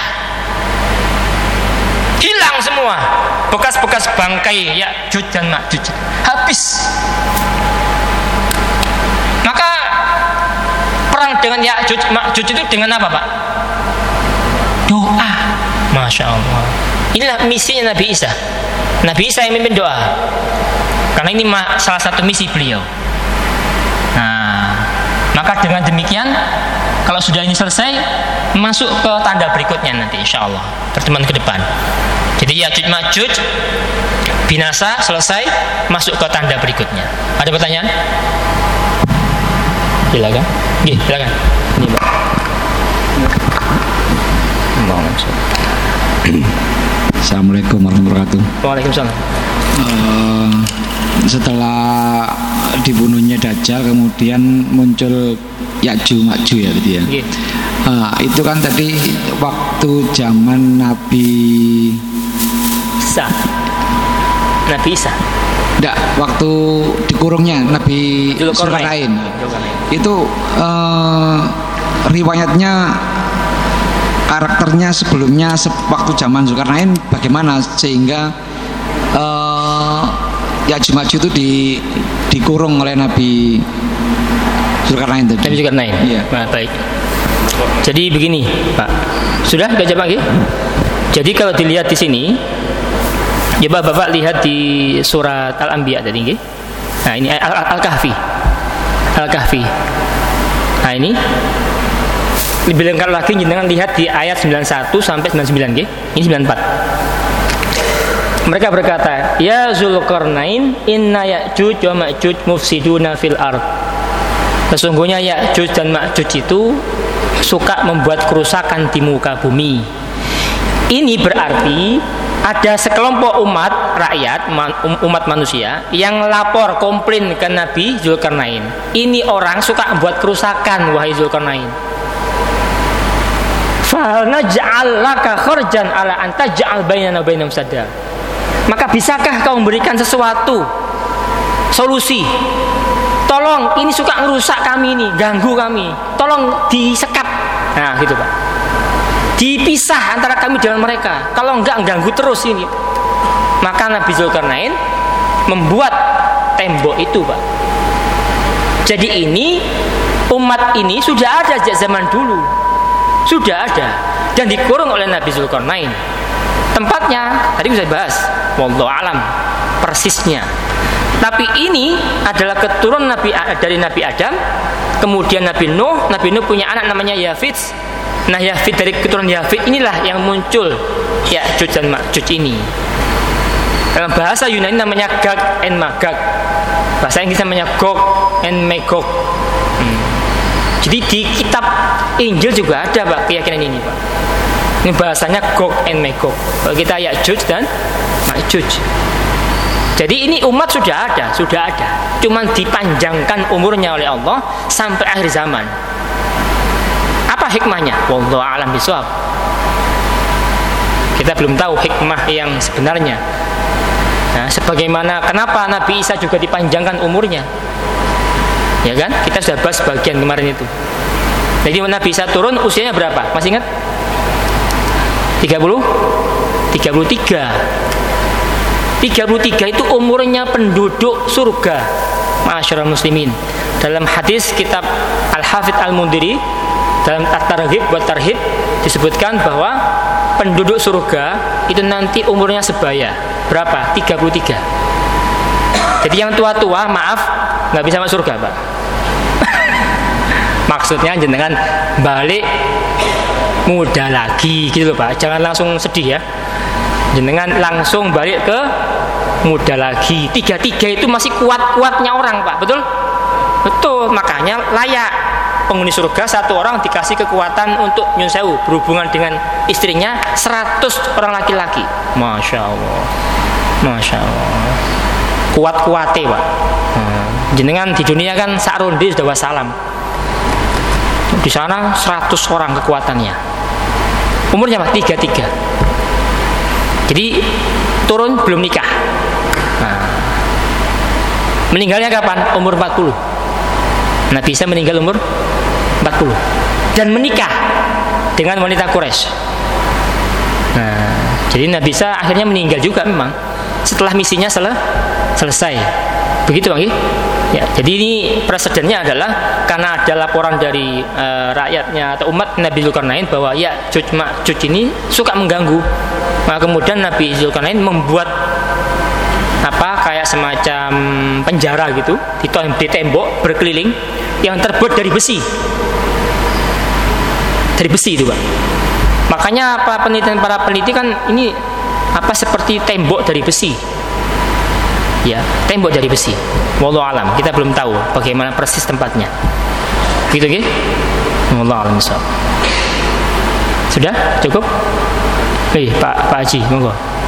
Hilang semua bekas-bekas bangkai Ya'juj dan Ma'juj. Habis. Maka perang dengan Ya'juj Ma'juj itu dengan apa Pak? Doa. Masya Allah. Inilah misinya Nabi Isa. Nabi Isa yang memimpin doa. Karena ini salah satu misi beliau. Nah, maka dengan demikian, kalau sudah ini selesai, masuk ke tanda berikutnya nanti insya Allah pertemuan ke depan. Jadi Ya'juj Ma'juj binasa, selesai, masuk ke tanda berikutnya. Ada pertanyaan? Silakan. Nggih, silakan. Ini, Pak. Assalamualaikum warahmatullahi wabarakatuh. Waalaikumsalam. Uh, setelah dibunuhnya Dajjal, kemudian muncul Ya'juj Ma'juj ya, gitu ya. Nggih. Uh, itu kan tadi waktu zaman Nabi Isa. Nabi Isa. Enggak, waktu dikurungnya Nabi Zulkarnain. Itu uh, riwayatnya, karakternya sebelumnya waktu zaman Zulkarnain bagaimana sehingga uh, Ya'juj Ma'juj itu di, dikurung oleh Nabi Zulkarnain tadi. Nabi Zulkarnain. Iya. Nah, baik. Jadi begini, Pak. Sudah kita jawab lagi? Jadi kalau dilihat di sini, coba Bapak lihat di surat Al-Anbiya tadi, nggih. Nah, ini Al-Kahfi. Al-Kahfi. Nah, ini lebih lengkap lagi jenengan lihat di ayat sembilan puluh satu sampai sembilan puluh sembilan, nggih. Ini sembilan puluh empat. Mereka berkata, "Ya Zulkarnain, inna Ya'juj wa Ma'juj mufsiduna fil ard." Sesungguhnya Ya'juj dan Ma'juj itu suka membuat kerusakan di muka bumi. Ini berarti ada sekelompok umat rakyat, umat manusia yang lapor komplain ke Nabi Zulkarnain. Ini orang suka membuat kerusakan, wahai Zulkarnain. fa naj'al laka kharjan ala an taj'al bainana wa bainahum sadda. Maka bisakah kau memberikan sesuatu solusi? Tolong, ini suka merusak kami ini, ganggu kami. Tolong disekat. Nah, gitu Pak. Dipisah antara kami dengan mereka. Kalau enggak ganggu terus ini. Maka Nabi Zulkarnain membuat tembok itu, Pak. Jadi ini umat ini sudah ada sejak zaman dulu. Sudah ada dan dikurung oleh Nabi Zulkarnain. Tempatnya tadi bisa bahas, wallahu alam persisnya. Tapi ini adalah keturunan Nabi dari Nabi Adam, kemudian Nabi Nuh. Nabi Nuh punya anak namanya Yafid. Nah, Yafid dari keturunan Yafid inilah yang muncul Ya'juj dan Ma'juj ini. Dalam bahasa Yunani namanya Gog and Magog. Bahasa Inggris namanya Gog and Magog. Hmm. Jadi di kitab Injil juga ada Pak keyakinan ini Pak. Ini bahasanya Gog and Magog. Kalau kita Ya'juj dan Ma'juj. Jadi ini umat sudah ada, sudah ada. Cuman dipanjangkan umurnya oleh Allah sampai akhir zaman. Apa hikmahnya? Wallahu a'lam bishawab. Kita belum tahu hikmah yang sebenarnya. Nah, sebagaimana kenapa Nabi Isa juga dipanjangkan umurnya? Ya kan? Kita sudah bahas bagian kemarin itu. Jadi Nabi Isa turun usianya berapa? Masih ingat? tiga puluh? tiga puluh tiga. tiga puluh tiga itu umurnya penduduk surga. Ma'asyiral muslimin. Dalam hadis kitab Al-Hafidz Al-Mundhiri dalam At-Targhib wa Tarhib disebutkan bahwa penduduk surga itu nanti umurnya sebaya. Berapa? tiga puluh tiga. Jadi yang tua-tua, maaf, nggak bisa masuk surga, Pak. Maksudnya jenengan balik muda lagi gitu loh, Pak. Jangan langsung sedih ya. Jenengan langsung balik ke muda lagi. Tiga-tiga itu masih kuat-kuatnya orang, Pak. Betul? Betul. Makanya layak penghuni surga satu orang dikasih kekuatan untuk nyun sewu berhubungan dengan istrinya seratus orang laki-laki. Masya Allah. Masya Allah. Kuat-kuatnya, Pak. Hmm. Jenengan di dunia kan sakronde sudah wassalam. Di sana seratus orang kekuatannya. Umurnya Pak tiga puluh tiga. Jadi turun belum nikah. Nah, meninggalnya kapan? Umur empat puluh. Nabi Isa meninggal umur empat puluh dan menikah dengan wanita Quraisy. Nah, jadi Nabi Isa akhirnya meninggal juga memang setelah misinya sel selesai. Begitu Bang? Ya, jadi ini presidennya adalah karena ada laporan dari e, rakyatnya atau umat Nabi Zulkarnain bahwa ya Ya'juj Ma'juj ini suka mengganggu. Nah, kemudian Nabi Zulkarnain membuat apa kayak semacam penjara gitu di, di tembok berkeliling yang terbuat dari besi. Dari besi itu, Pak. Makanya para peneliti para peneliti kan ini apa seperti tembok dari besi. Ya, tembok dari besi. Wallahu alam, kita belum tahu bagaimana persis tempatnya. Gitu nggih? Wallahu alam. Sudah? Cukup? Eh, Pak Pak Haji, monggo.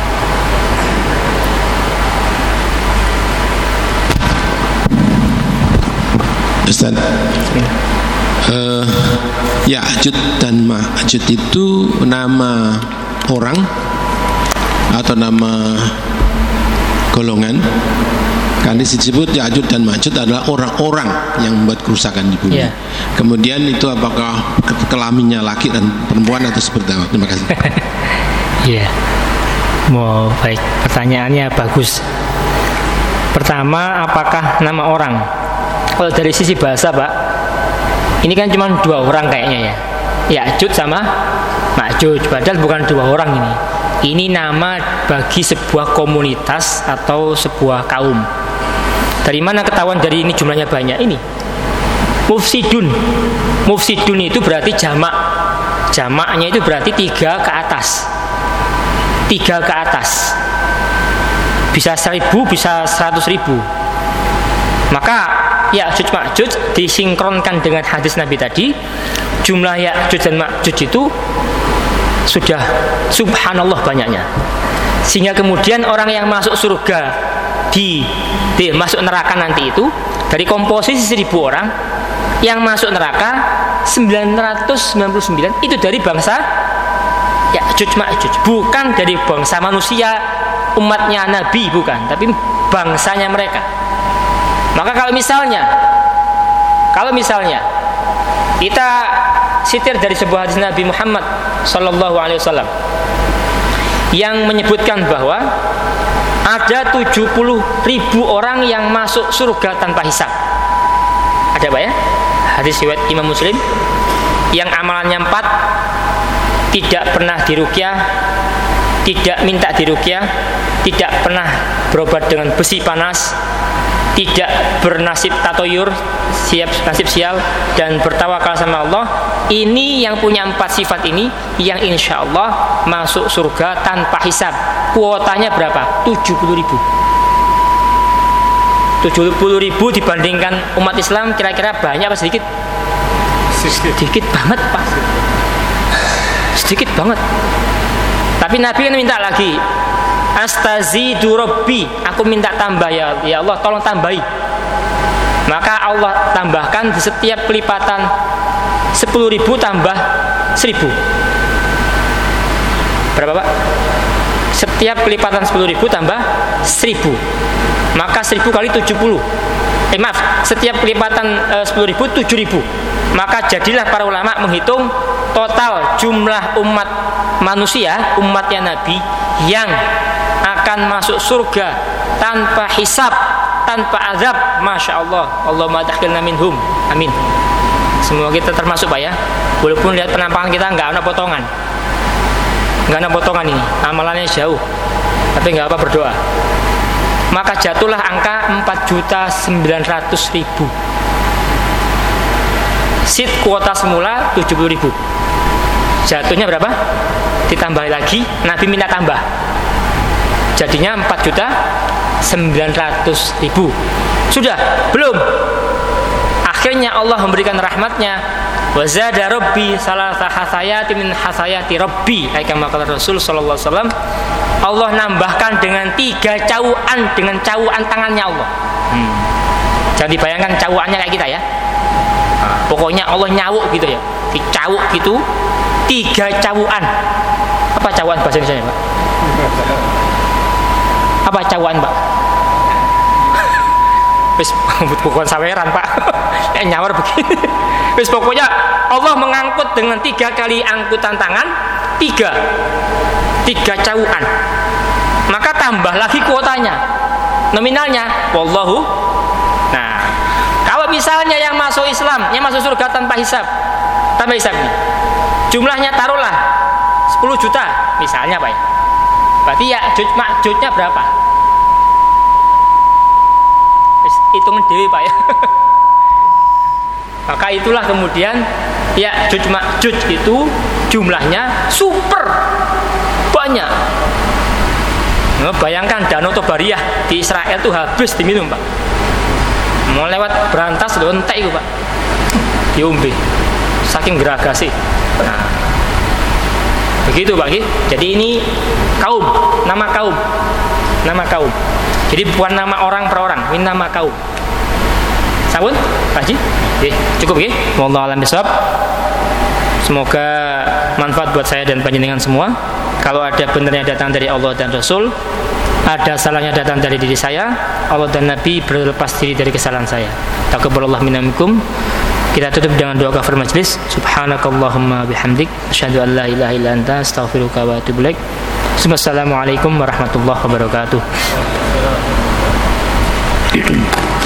Ustaz. Uh, Ya'juj dan Ma'juj itu nama orang atau nama golongan? Kan disebut Ya'juj dan Ma'juj adalah orang-orang yang membuat kerusakan di bumi. Yeah. Kemudian itu apakah kelaminnya laki dan perempuan atau seperti apa? Terima kasih. Iya. Yeah. Mau baik, pertanyaannya bagus. Pertama, apakah nama orang? Kalau dari sisi bahasa, Pak, ini kan cuma dua orang kayaknya ya. Ya'juj sama Ma'juj. Padahal bukan dua orang ini. Ini nama bagi sebuah komunitas atau sebuah kaum. Dari mana ketahuan dari ini jumlahnya banyak ini? Mufsidun. Mufsidun itu berarti jamak. Jamaknya itu berarti tiga ke atas. Tiga ke atas. Bisa seribu, bisa seratus ribu. Maka Ya'juj Ma'juj disinkronkan dengan hadis Nabi tadi. Jumlah Ya'juj dan Ma'juj itu sudah subhanallah banyaknya. Sehingga kemudian orang yang masuk surga di, di masuk neraka nanti itu dari komposisi seribu orang yang masuk neraka sembilan ratus sembilan puluh sembilan itu dari bangsa Ya'juj Ma'juj, bukan dari bangsa manusia umatnya Nabi, bukan, tapi bangsanya mereka. Maka kalau misalnya kalau misalnya kita sitir dari sebuah hadis Nabi Muhammad sallallahu alaihi wasallam yang menyebutkan bahwa ada tujuh puluh ribu orang yang masuk surga tanpa hisab. Ada apa ya? Hadis riwayat Imam Muslim yang amalannya empat, tidak pernah diruqyah, tidak minta diruqyah, tidak pernah berobat dengan besi panas, tidak bernasib tatoyur, siap nasib sial, dan bertawakal sama Allah. Ini yang punya empat sifat ini yang insya Allah masuk surga tanpa hisab. Kuotanya berapa? tujuh puluh ribu. tujuh puluh ribu dibandingkan umat Islam kira-kira banyak apa sedikit? Sedikit banget, Pak. Sedikit banget. Tapi Nabi kan minta lagi, astazidu rabbi, aku minta tambah ya, ya Allah tolong tambahi. Maka Allah tambahkan di setiap pelipatan sepuluh ribu tambah seribu. Berapa, Pak? Setiap pelipatan sepuluh ribu tambah seribu. Maka seribu kali tujuh puluh. Eh maaf, setiap pelipatan e, sepuluh ribu tujuh ribu. Maka jadilah para ulama menghitung total jumlah umat manusia, umatnya Nabi yang akan masuk surga tanpa hisab, tanpa azab. Masya Allah, Allahumma adkhilna minhum, amin. Semua kita termasuk, Pak ya. Walaupun lihat penampakan kita nggak ada potongan, nggak ada potongan ini, amalannya jauh, tapi nggak apa, berdoa. Maka jatuhlah angka empat juta sembilan ratus ribu. Seat kuota semula tujuh puluh ribu. Jatuhnya berapa? Ditambah lagi, Nabi minta tambah. Jadinya empat juta sembilan ratus ribu. Sudah? Belum. Akhirnya Allah memberikan rahmatnya. Wa zada rabbi salasa hasayati min hasayati rabbi. Kama kata Rasul sallallahu alaihi wasallam, Allah nambahkan dengan tiga cawuan, dengan cawuan tangannya Allah. Hmm. Jangan dibayangkan cawuannya kayak kita ya. Nah, pokoknya Allah nyawuk gitu ya. Dicawuk gitu, tiga cawuan. Apa cawuan bahasa Indonesia, Pak? Apa cawuan, Pak? Wis bukan saweran, Pak. Kayak nyawar begini. Wis pokoknya Allah mengangkut dengan tiga kali angkutan tangan, tiga tiga cawuan. Maka tambah lagi kuotanya, nominalnya wallahu. Nah, kalau misalnya yang masuk Islam, yang masuk surga tanpa hisab, tanpa hisab ini jumlahnya taruhlah sepuluh juta misalnya, Pak ya. Berarti ya Ma'judnya berapa? Hitungan dewi, Pak ya. Maka itulah kemudian ya Ya'juj Ma'juj itu jumlahnya super banyak. Nah, bayangkan Danau Tobariyah di Israel itu habis diminum, Pak. Mau lewat berantas lontek itu, Pak. Diombe. Saking geragasih. Nah, begitu, Pak. Jadi ini kaum, nama kaum. Nama kaum. Jadi bukan nama orang per orang, ini nama kaum. Sampun, Pak Haji? Oke, cukup nggih. Wallahu a'lam bishawab. Semoga manfaat buat saya dan panjenengan semua. Kalau ada benernya datang dari Allah dan Rasul, ada salahnya datang dari diri saya, Allah dan Nabi berlepas diri dari kesalahan saya. Taqabbalallahu minna minkum. Kita tutup dengan doa kafir majlis. Subhanakallahumma bihamdik, asyhadu an la ilaha illa anta, astaghfiruka wa atubu ilaik. Wassalamualaikum warahmatullahi wabarakatuh.